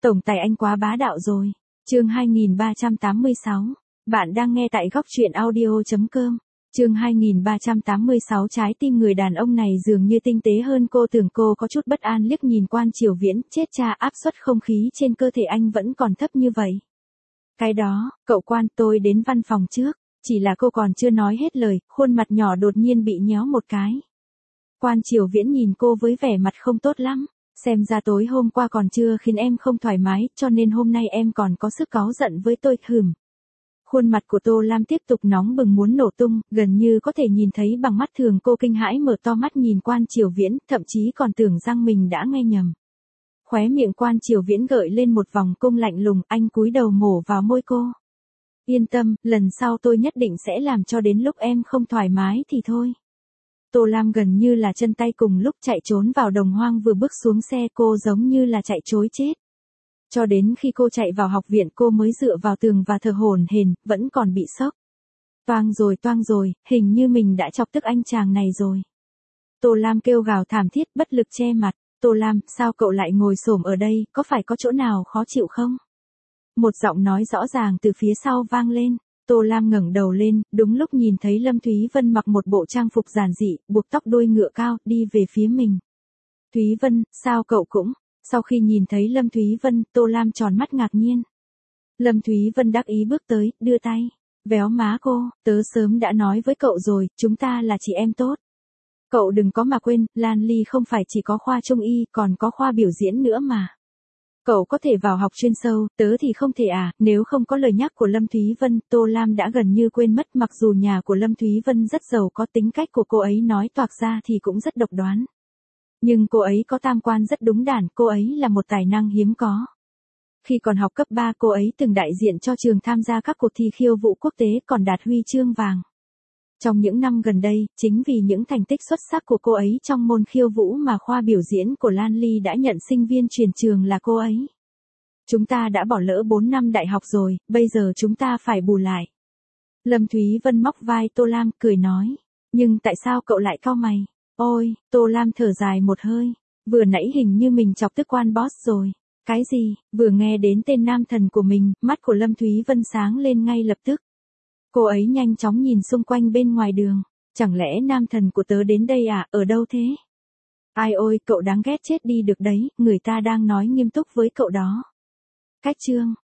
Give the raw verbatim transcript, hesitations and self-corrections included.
Tổng tài anh quá bá đạo rồi. Chương hai nghìn ba trăm tám mươi sáu. Bạn đang nghe tại góc truyện audio chấm com. Chương hai nghìn ba trăm tám mươi sáu. Trái tim người đàn ông này dường như tinh tế hơn cô tưởng. Cô có chút bất an liếc nhìn Quan Triều Viễn, chết cha, áp suất không khí trên cơ thể anh vẫn còn thấp như vậy. Cái đó, cậu Quan, tôi đến văn phòng trước. Chỉ là cô còn chưa nói hết lời, khuôn mặt nhỏ đột nhiên bị nhéo một cái. Quan Triều Viễn nhìn cô với vẻ mặt không tốt lắm. Xem ra tối hôm qua còn chưa khiến em không thoải mái, cho nên hôm nay em còn có sức cáu giận với tôi, hừm. Khuôn mặt của Tô Lam tiếp tục nóng bừng muốn nổ tung, gần như có thể nhìn thấy bằng mắt thường. Cô kinh hãi mở to mắt nhìn Quan Triều Viễn, thậm chí còn tưởng rằng mình đã nghe nhầm. Khóe miệng Quan Triều Viễn gợi lên một vòng cong lạnh lùng, anh cúi đầu mổ vào môi cô. Yên tâm, lần sau tôi nhất định sẽ làm cho đến lúc em không thoải mái thì thôi. Tô Lam gần như là chân tay cùng lúc chạy trốn vào đồng hoang. Vừa bước xuống xe cô giống như là chạy trối chết. Cho đến khi cô chạy vào học viện cô mới dựa vào tường và thở hổn hển, vẫn còn bị sốc. Toang rồi toang rồi, hình như mình đã chọc tức anh chàng này rồi. Tô Lam kêu gào thảm thiết, bất lực che mặt. Tô Lam, sao cậu lại ngồi xổm ở đây, có phải có chỗ nào khó chịu không? Một giọng nói rõ ràng từ phía sau vang lên. Tô Lam ngẩng đầu lên, đúng lúc nhìn thấy Lâm Thúy Vân mặc một bộ trang phục giản dị, buộc tóc đuôi ngựa cao, đi về phía mình. Thúy Vân, sao cậu cũng? Sau khi nhìn thấy Lâm Thúy Vân, Tô Lam tròn mắt ngạc nhiên. Lâm Thúy Vân đắc ý bước tới, đưa tay, véo má cô, tớ sớm đã nói với cậu rồi, chúng ta là chị em tốt. Cậu đừng có mà quên, Lan Ly không phải chỉ có khoa trung y, còn có khoa biểu diễn nữa mà. Cậu có thể vào học chuyên sâu, tớ thì không thể à. Nếu không có lời nhắc của Lâm Thúy Vân, Tô Lam đã gần như quên mất. Mặc dù nhà của Lâm Thúy Vân rất giàu có, tính cách của cô ấy nói toạc ra thì cũng rất độc đoán. Nhưng cô ấy có tam quan rất đúng đản, cô ấy là một tài năng hiếm có. Khi còn học cấp ba cô ấy từng đại diện cho trường tham gia các cuộc thi khiêu vũ quốc tế còn đạt huy chương vàng. Trong những năm gần đây, chính vì những thành tích xuất sắc của cô ấy trong môn khiêu vũ mà khoa biểu diễn của Lan Ly đã nhận sinh viên chuyển trường là cô ấy. Chúng ta đã bỏ lỡ bốn năm đại học rồi, bây giờ chúng ta phải bù lại. Lâm Thúy Vân móc vai Tô Lam, cười nói. Nhưng tại sao cậu lại cau mày? Ôi, Tô Lam thở dài một hơi. Vừa nãy hình như mình chọc tức Quan boss rồi. Cái gì? Vừa nghe đến tên nam thần của mình, mắt của Lâm Thúy Vân sáng lên ngay lập tức. Cô ấy nhanh chóng nhìn xung quanh bên ngoài đường. Chẳng lẽ nam thần của tớ đến đây à, ở đâu thế? Ai ôi, cậu đáng ghét chết đi được đấy, người ta đang nói nghiêm túc với cậu đó. Cách chương,